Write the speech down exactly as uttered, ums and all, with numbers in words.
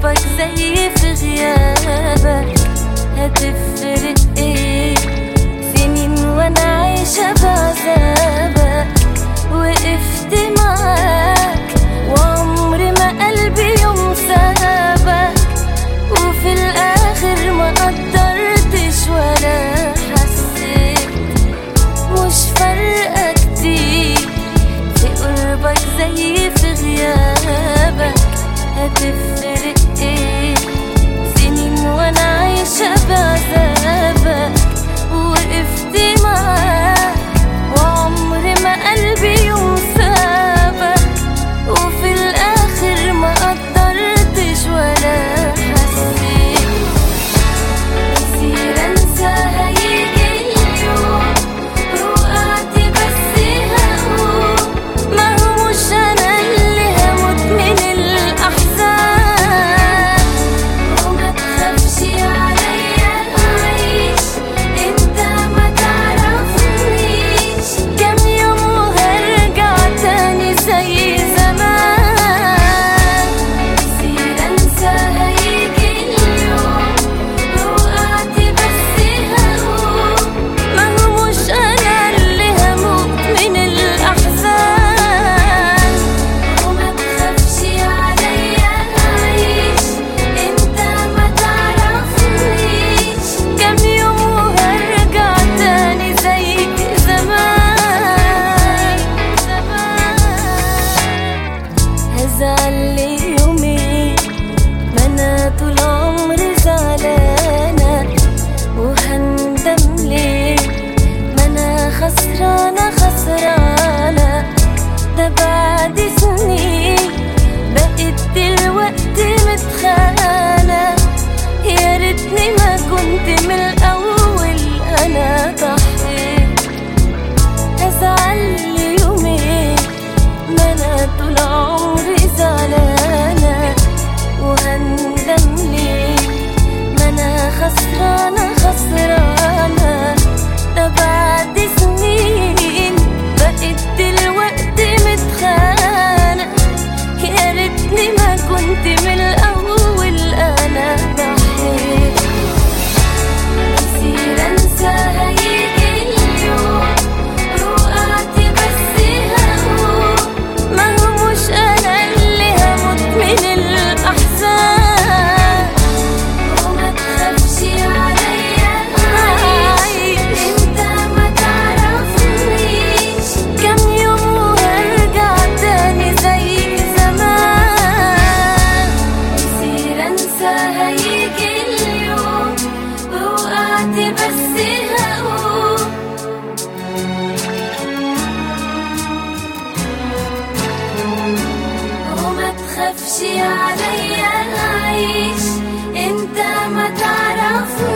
قربك زي في غيابك، هتفرق ايه؟ سنين وانا عايشة بعذابك، وقفت معاك وعمري ما قلبي يوم سابك، وفي الاخر ما قدرتش ولا حسيت. مش فارقة كتير في قربك زي في غيابك، هتفرق ايه؟ سنين وانا عايشة بعذابك، وقفت معاك وعمري ما قلبي يوم سابك، وفي الاخر ما قدرتش ولا حسيت. كتير انسى هيجي اليوم، وقعت بس هقوم، ما هو مش انا اللي هموت من الاحزان. وما تخافش عليا اعيش، انت ما تعرفنيش، كام يوم وهرجع تاني زي زمان. كتير انسى هيجي اليوم، وقعت بس هقوم، ما هو مش انا اللي هموت من الاحزان. وما تخافش عليا اعيش، انت ما تعرفنيش، كام يوم وهرجع تاني زيك زمان زمان. هزعل يومين، ما انا طول عمري زعلانة، وهندم ليه؟ ما انا خسرانة خسرانة، ده بعد سنين بقيت دلوقتي متخانة. يا ريتني ما كنت من الاول انا ضحيت. هزعل يومين، ما انا طول عمري زعلانة، وهندم ليه؟ ما انا خسرانة خسرانة، ده بعد سنين بقيت دلوقتي متخانة. يا ريتني ما كنت من الاول انا ضحيت. كتير انسى هيجي اليوم، وقعت بس هقوم، ما هو مش انا اللي هموت من الاحزان. وما تخافش عليا اعيش، انت ما تعرفنيش، كام يوم وهرجع تاني زي زمان. كتير انسى هيجي اليوم، وقعت بس هقوم، وما تخافش عليا اعيش، انت ما تعرفنيش.